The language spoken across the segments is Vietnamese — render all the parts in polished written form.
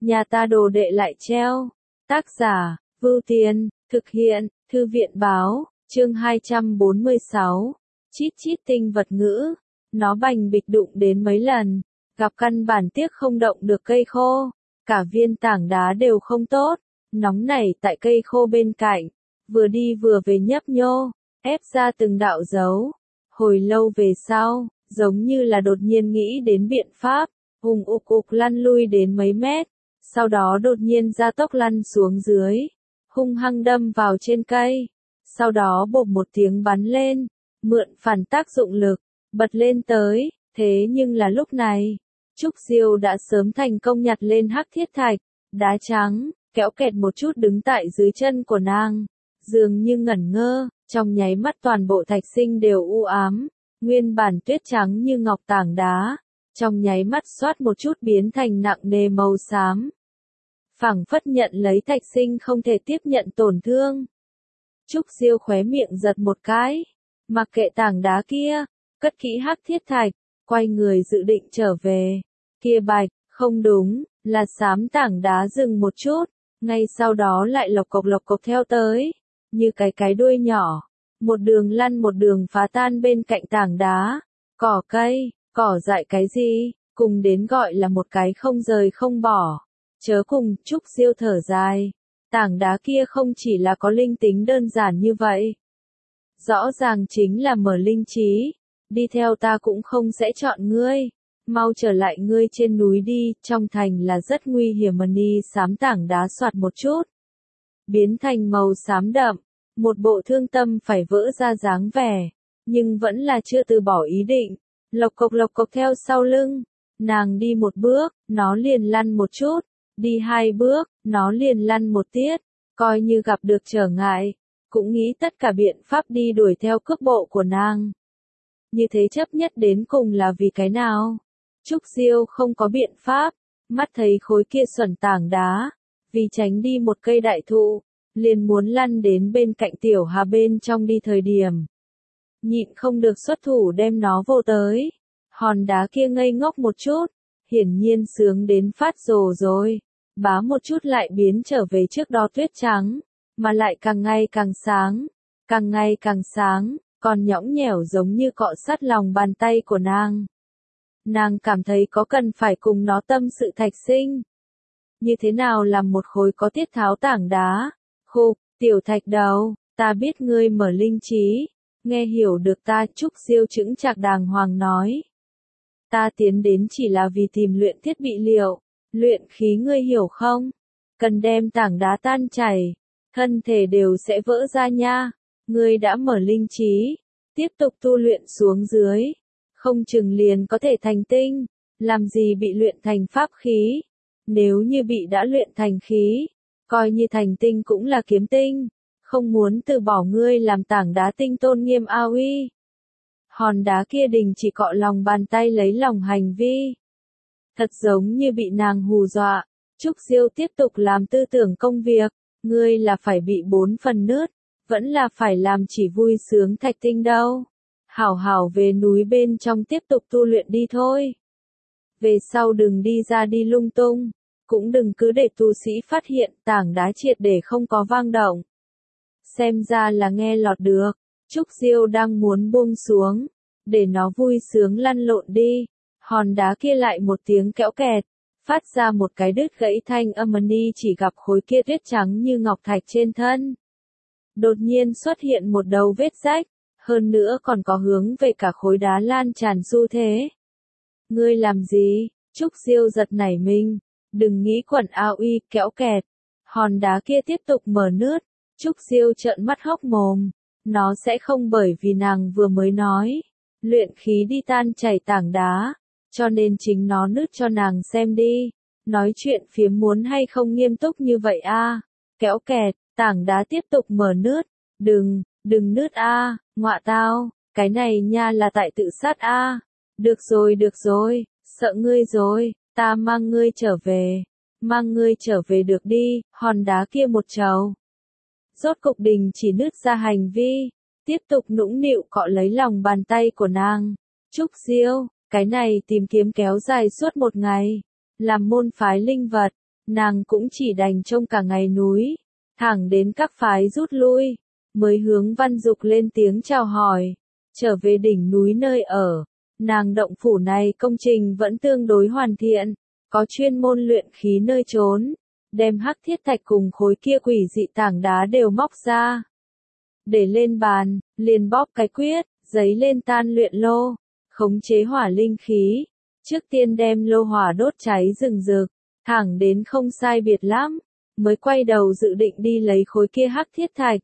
nhà ta đồ đệ lại treo. Tác giả, Vưu Tiên, thực hiện, Thư viện báo, chương 246, chít chít tinh vật ngữ. Nó bành bịch đụng đến mấy lần, gặp căn bản tiếc không động được cây khô, cả viên tảng đá đều không tốt, nóng nảy tại cây khô bên cạnh, vừa đi vừa về nhấp nhô, ép ra từng đạo dấu. Hồi lâu về sau, giống như là đột nhiên nghĩ đến biện pháp, hùng ục ục lăn lui đến mấy mét, sau đó đột nhiên gia tốc lăn xuống dưới, hung hăng đâm vào trên cây, sau đó bộp một tiếng bắn lên, mượn phản tác dụng lực, bật lên tới, thế nhưng là lúc này, Trúc Diêu đã sớm thành công nhặt lên hắc thiết thạch, đá trắng, kéo kẹt một chút đứng tại dưới chân của nàng, dường như ngẩn ngơ, trong nháy mắt toàn bộ thạch sinh đều u ám, nguyên bản tuyết trắng như ngọc tảng đá, trong nháy mắt xoát một chút biến thành nặng nề màu xám. Phảng phất nhận lấy thạch sinh không thể tiếp nhận tổn thương. Trúc Diêu khóe miệng giật một cái, mặc kệ tảng đá kia, cất kỹ hắc thiết thạch, quay người dự định trở về. Kia bạch, không đúng, là xám tảng đá dừng một chút, ngay sau đó lại lộc cộc theo tới, như cái đuôi nhỏ, một đường lăn một đường phá tan bên cạnh tảng đá, cỏ cây, cỏ dại cái gì, cùng đến gọi là một cái không rời không bỏ. Chớ cùng, Trúc Diêu thở dài, tảng đá kia không chỉ là có linh tính đơn giản như vậy. Rõ ràng chính là mở linh trí, đi theo ta cũng không sẽ chọn ngươi, mau trở lại ngươi trên núi đi, trong thành là rất nguy hiểm. Mani xám tảng đá soạt một chút, biến thành màu xám đậm, một bộ thương tâm phải vỡ ra dáng vẻ, nhưng vẫn là chưa từ bỏ ý định, lộc cộc theo sau lưng, nàng đi một bước, nó liền lăn một chút, đi hai bước, nó liền lăn một tiết, coi như gặp được trở ngại, cũng nghĩ tất cả biện pháp đi đuổi theo cước bộ của nàng. Như thế chấp nhất đến cùng là vì cái nào? Trúc Diêu không có biện pháp, mắt thấy khối kia xuẩn tảng đá, vì tránh đi một cây đại thụ, liền muốn lăn đến bên cạnh tiểu hà bên trong đi thời điểm. Nhịn không được xuất thủ đem nó vô tới, hòn đá kia ngây ngốc một chút, hiển nhiên sướng đến phát rồ rồi, bá một chút lại biến trở về trước đó tuyết trắng, mà lại càng ngày càng sáng, còn nhõng nhẽo giống như cọ sát lòng bàn tay của nàng. Nàng cảm thấy có cần phải cùng nó tâm sự thạch sinh. Như thế nào làm một khối có tiết tháo tảng đá? Khục, tiểu thạch đầu, ta biết ngươi mở linh trí, nghe hiểu được ta. Trúc Diêu chững chạc đàng hoàng nói. Ta tiến đến chỉ là vì tìm luyện thiết bị liệu, luyện khí, ngươi hiểu không? Cần đem tảng đá tan chảy, thân thể đều sẽ vỡ ra nha. Ngươi đã mở linh trí, tiếp tục tu luyện xuống dưới, không chừng liền có thể thành tinh, làm gì bị luyện thành pháp khí. Nếu như bị đã luyện thành khí, coi như thành tinh cũng là kiếm tinh, không muốn từ bỏ ngươi làm tảng đá tinh tôn nghiêm a uy. Hòn đá kia đình chỉ cọ lòng bàn tay lấy lòng hành vi. Thật giống như bị nàng hù dọa, Trúc Diêu tiếp tục làm tư tưởng công việc, ngươi là phải bị 4 phần nứt, vẫn là phải làm chỉ vui sướng thạch tinh đâu. Hảo hảo về núi bên trong tiếp tục tu luyện đi thôi. Về sau đừng đi ra đi lung tung, cũng đừng cứ để tu sĩ phát hiện tảng đá triệt để không có vang động. Xem ra là nghe lọt được, Trúc Diêu đang muốn buông xuống, để nó vui sướng lăn lộn đi, hòn đá kia lại một tiếng kẽo kẹt, phát ra một cái đứt gãy thanh âm. Mani chỉ gặp khối kia tuyết trắng như ngọc thạch trên thân. Đột nhiên xuất hiện một đầu vết rách, hơn nữa còn có hướng về cả khối đá lan tràn xu thế. Ngươi làm gì? Trúc Diêu giật nảy mình, đừng nghĩ quẩn ao uy kẽo kẹt. Hòn đá kia tiếp tục mở nứt, Trúc Diêu trợn mắt hốc mồm, nó sẽ không bởi vì nàng vừa mới nói, luyện khí đi tan chảy tảng đá, cho nên chính nó nứt cho nàng xem đi. Nói chuyện phiếm muốn hay không nghiêm túc như vậy a? Kẽo kẹt, tảng đá tiếp tục mở nứt, đừng nứt a, ngọa tao, cái này nha là tại tự sát a. Được rồi, sợ ngươi rồi, ta mang ngươi trở về được đi. Hòn đá kia một trầu, rốt cục đình chỉ nứt ra hành vi, tiếp tục nũng nịu cọ lấy lòng bàn tay của nàng. Trúc Diêu, cái này tìm kiếm kéo dài suốt một ngày, làm môn phái linh vật, nàng cũng chỉ đành trông cả ngày núi, thẳng đến các phái rút lui, mới hướng Văn Dục lên tiếng chào hỏi, trở về đỉnh núi nơi ở. Nàng động phủ này công trình vẫn tương đối hoàn thiện, có chuyên môn luyện khí nơi trốn, đem hắc thiết thạch cùng khối kia quỷ dị tảng đá đều móc ra. Để lên bàn, liền bóp cái quyết, giấy lên tan luyện lô, khống chế hỏa linh khí, trước tiên đem lô hỏa đốt cháy rừng rực, thẳng đến không sai biệt lắm, mới quay đầu dự định đi lấy khối kia hắc thiết thạch.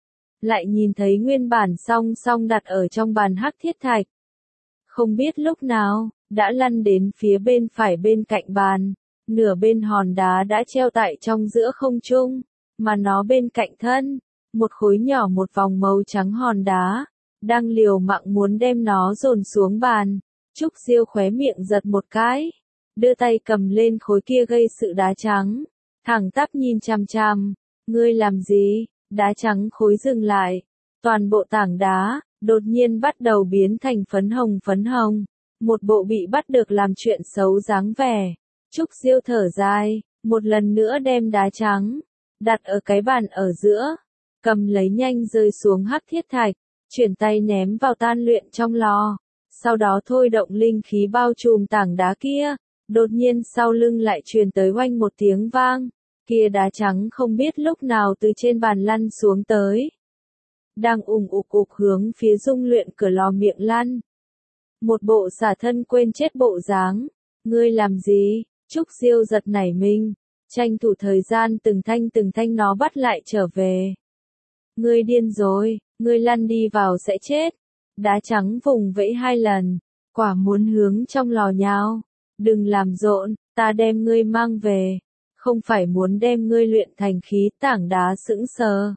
Lại nhìn thấy nguyên bản song song đặt ở trong bàn hắc thiết thạch. Không biết lúc nào, đã lăn đến phía bên phải bên cạnh bàn, nửa bên hòn đá đã treo tại trong giữa không trung, mà nó bên cạnh thân, một khối nhỏ một vòng màu trắng hòn đá, đang liều mạng muốn đem nó dồn xuống bàn. Trúc Diêu khóe miệng giật một cái, đưa tay cầm lên khối kia gây sự đá trắng, thẳng tắp nhìn chằm chằm, ngươi làm gì? Đá trắng khối dừng lại, toàn bộ tảng đá, đột nhiên bắt đầu biến thành phấn hồng, một bộ bị bắt được làm chuyện xấu dáng vẻ. Trúc Diêu thở dài, một lần nữa đem đá trắng, đặt ở cái bàn ở giữa, cầm lấy nhanh rơi xuống hắc thiết thạch, chuyển tay ném vào tan luyện trong lò, sau đó thôi động linh khí bao trùm tảng đá kia, đột nhiên sau lưng lại truyền tới oanh một tiếng vang. Kia đá trắng không biết lúc nào từ trên bàn lăn xuống tới. Đang ục hướng phía dung luyện cửa lò miệng lăn. Một bộ xả thân quên chết bộ dáng. Ngươi làm gì? Trúc Diêu giật nảy mình. Tranh thủ thời gian từng thanh nó bắt lại trở về. Ngươi điên rồi, ngươi lăn đi vào sẽ chết. Đá trắng vùng vẫy 2 lần. Quả muốn hướng trong lò nhào. Đừng làm rộn, ta đem ngươi mang về. Không phải muốn đem ngươi luyện thành khí. Tảng đá sững sờ.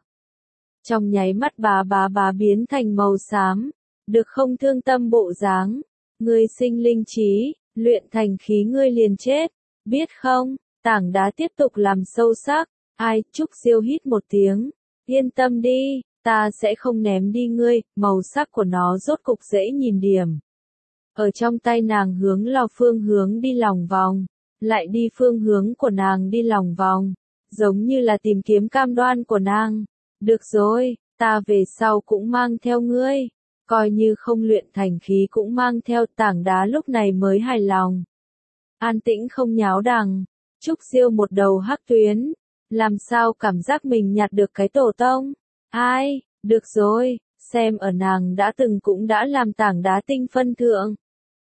Trong nháy mắt bá biến thành màu xám, được không thương tâm bộ dáng, ngươi sinh linh trí, luyện thành khí ngươi liền chết, biết không? Tảng đá tiếp tục làm sâu sắc, ai? Trúc Diêu hít một tiếng, yên tâm đi, ta sẽ không ném đi ngươi, màu sắc của nó rốt cục dễ nhìn điểm. Ở trong tay nàng hướng lò phương hướng đi lòng vòng, lại đi phương hướng của nàng đi lòng vòng, giống như là tìm kiếm cam đoan của nàng. Được rồi, ta về sau cũng mang theo ngươi, coi như không luyện thành khí cũng mang theo. Tảng đá lúc này mới hài lòng. An tĩnh không nháo đằng, Trúc Diêu một đầu hắc tuyến, làm sao cảm giác mình nhặt được cái tổ tông. Ai, được rồi, xem ở nàng đã từng cũng đã làm tảng đá tinh phân thượng.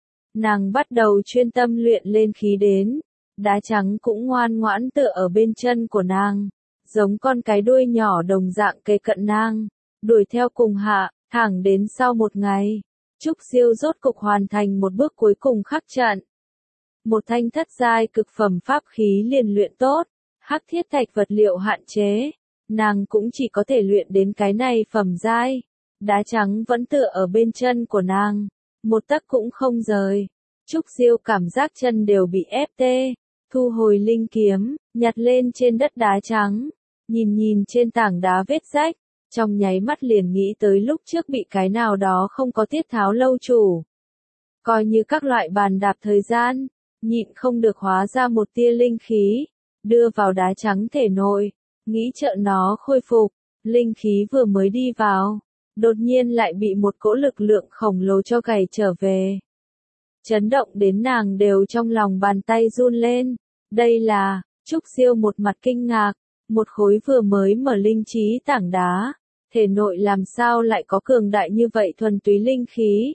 Nàng bắt đầu chuyên tâm luyện lên khí đến, đá trắng cũng ngoan ngoãn tựa ở bên chân của nàng. Giống con cái đuôi nhỏ đồng dạng kề cận nàng, đuổi theo cùng hạ, thẳng đến sau một ngày, Trúc Diêu rốt cục hoàn thành một bước cuối cùng khắc trận. Một thanh thất giai cực phẩm pháp khí liền luyện tốt, hắc thiết thạch vật liệu hạn chế, nàng cũng chỉ có thể luyện đến cái này phẩm giai. Đá trắng vẫn tựa ở bên chân của nàng, một tấc cũng không rời. Trúc Diêu cảm giác chân đều bị ép tê, thu hồi linh kiếm, nhặt lên trên đất đá trắng. Nhìn trên tảng đá vết rách, trong nháy mắt liền nghĩ tới lúc trước bị cái nào đó không có tiết tháo lâu chủ. Coi như các loại bàn đạp thời gian, nhịn không được hóa ra một tia linh khí, đưa vào đá trắng thể nội, nghĩ trợ nó khôi phục. Linh khí vừa mới đi vào, đột nhiên lại bị một cỗ lực lượng khổng lồ cho gầy trở về. Chấn động đến nàng đều trong lòng bàn tay run lên. Đây là, Trúc Diêu một mặt kinh ngạc. Một khối vừa mới mở linh trí tảng đá, thể nội làm sao lại có cường đại như vậy thuần túy linh khí.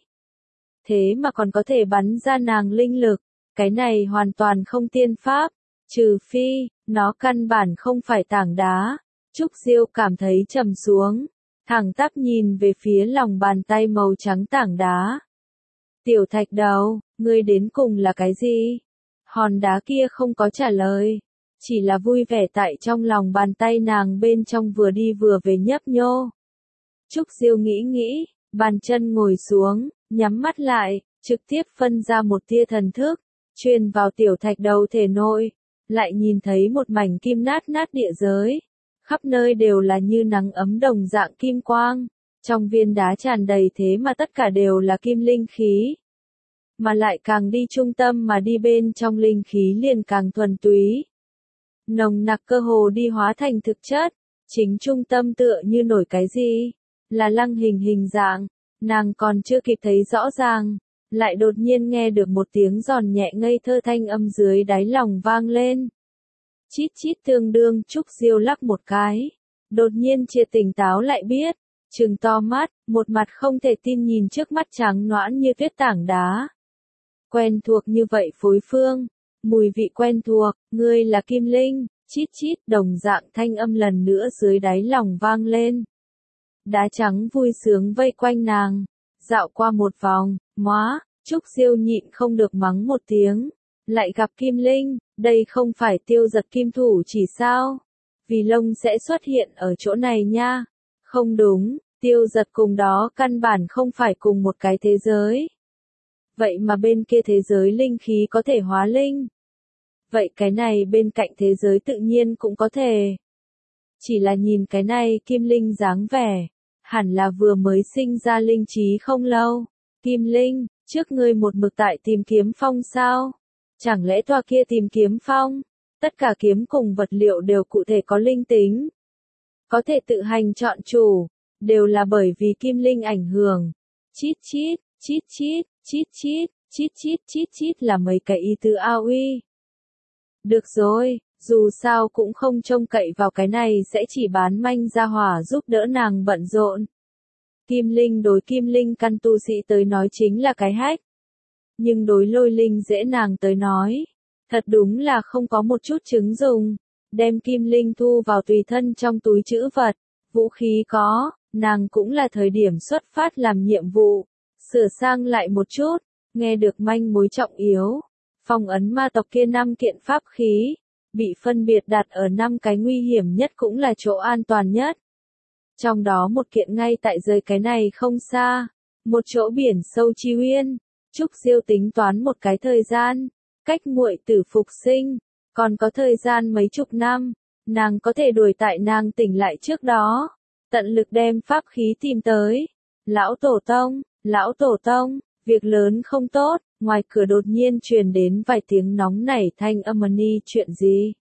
Thế mà còn có thể bắn ra nàng linh lực, cái này hoàn toàn không tiên pháp, trừ phi, nó căn bản không phải tảng đá. Trúc Diêu cảm thấy trầm xuống, thẳng tắp nhìn về phía lòng bàn tay màu trắng tảng đá. Tiểu thạch đầu, ngươi đến cùng là cái gì? Hòn đá kia không có trả lời. Chỉ là vui vẻ tại trong lòng bàn tay nàng bên trong vừa đi vừa về nhấp nhô. Trúc Diêu nghĩ, bàn chân ngồi xuống, nhắm mắt lại, trực tiếp phân ra một tia thần thức, truyền vào tiểu thạch đầu thể nội, lại nhìn thấy một mảnh kim nát địa giới. Khắp nơi đều là như nắng ấm đồng dạng kim quang, trong viên đá tràn đầy thế mà tất cả đều là kim linh khí. Mà lại càng đi trung tâm mà đi bên trong linh khí liền càng thuần túy. nồng nặc cơ hồ đi hóa thành thực chất, chính trung tâm tựa như nổi cái gì, là lăng hình hình dạng, nàng còn chưa kịp thấy rõ ràng, lại đột nhiên nghe được một tiếng giòn nhẹ ngây thơ thanh âm dưới đáy lòng vang lên. Chít chít tương đương Trúc Diêu lắc một cái, đột nhiên chia tỉnh táo lại biết, trừng to mắt, một mặt không thể tin nhìn trước mắt trắng nõn như tuyết tảng đá. Quen thuộc như vậy phối phương, mùi vị quen thuộc, ngươi là Kim Linh, chít chít đồng dạng thanh âm lần nữa dưới đáy lòng vang lên. Đá trắng vui sướng vây quanh nàng, dạo qua một vòng, móa, Trúc Diêu nhịn không được mắng một tiếng, lại gặp Kim Linh, đây không phải Tiêu Giật kim thủ chỉ sao? Vì lông sẽ xuất hiện ở chỗ này nha. Không đúng, Tiêu Giật cùng đó căn bản không phải cùng một cái thế giới. Vậy mà bên kia thế giới linh khí có thể hóa linh. Vậy cái này bên cạnh thế giới tự nhiên cũng có thể. Chỉ là nhìn cái này Kim Linh dáng vẻ, hẳn là vừa mới sinh ra linh trí không lâu. Kim Linh, trước ngươi một mực tại tìm kiếm phong sao? Chẳng lẽ toa kia tìm kiếm phong? Tất cả kiếm cùng vật liệu đều cụ thể có linh tính. Có thể tự hành chọn chủ, đều là bởi vì Kim Linh ảnh hưởng. Chít chít, chít chít, chít chít, chít chít, chít chít là mấy cái ý tứ ao uy. Được rồi, dù sao cũng không trông cậy vào cái này sẽ chỉ bán manh ra hỏa giúp đỡ nàng bận rộn. Kim Linh đối Kim Linh căn tu sĩ tới nói chính là cái hách. Nhưng đối Lôi Linh dễ nàng tới nói, thật đúng là không có một chút chứng dùng. Đem Kim Linh thu vào tùy thân trong túi trữ vật, vũ khí có, nàng cũng là thời điểm xuất phát làm nhiệm vụ. Sửa sang lại một chút, nghe được manh mối trọng yếu. Phong ấn ma tộc kia 5 kiện pháp khí, bị phân biệt đặt ở 5 cái nguy hiểm nhất cũng là chỗ an toàn nhất. Trong đó một kiện ngay tại rời cái này không xa, một chỗ biển sâu chi uyên. Trúc Diêu tính toán một cái thời gian, cách muội tử phục sinh, còn có thời gian mấy chục năm, nàng có thể đuổi tại nàng tỉnh lại trước đó, tận lực đem pháp khí tìm tới. Lão Tổ Tông, việc lớn không tốt, ngoài cửa đột nhiên truyền đến vài tiếng nóng nảy thanh âm ni chuyện gì.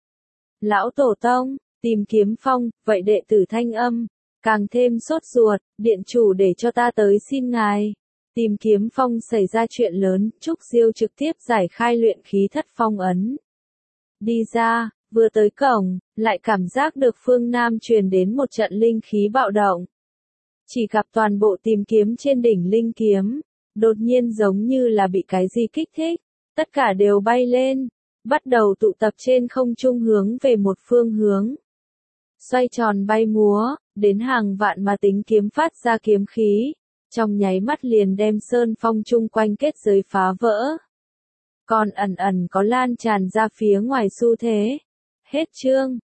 Lão Tổ Tông, tìm kiếm phong, vậy đệ tử thanh âm, càng thêm sốt ruột, điện chủ để cho ta tới xin ngài. Tìm kiếm phong xảy ra chuyện lớn, Trúc Diêu trực tiếp giải khai luyện khí thất phong ấn. Đi ra, vừa tới cổng, lại cảm giác được phương Nam truyền đến một trận linh khí bạo động. Chỉ gặp toàn bộ tìm kiếm trên đỉnh linh kiếm, đột nhiên giống như là bị cái gì kích thích, tất cả đều bay lên, bắt đầu tụ tập trên không trung hướng về một phương hướng. Xoay tròn bay múa, đến hàng vạn mà tính kiếm phát ra kiếm khí, trong nháy mắt liền đem sơn phong chung quanh kết giới phá vỡ. Còn ẩn ẩn có lan tràn ra phía ngoài xu thế. Hết chương.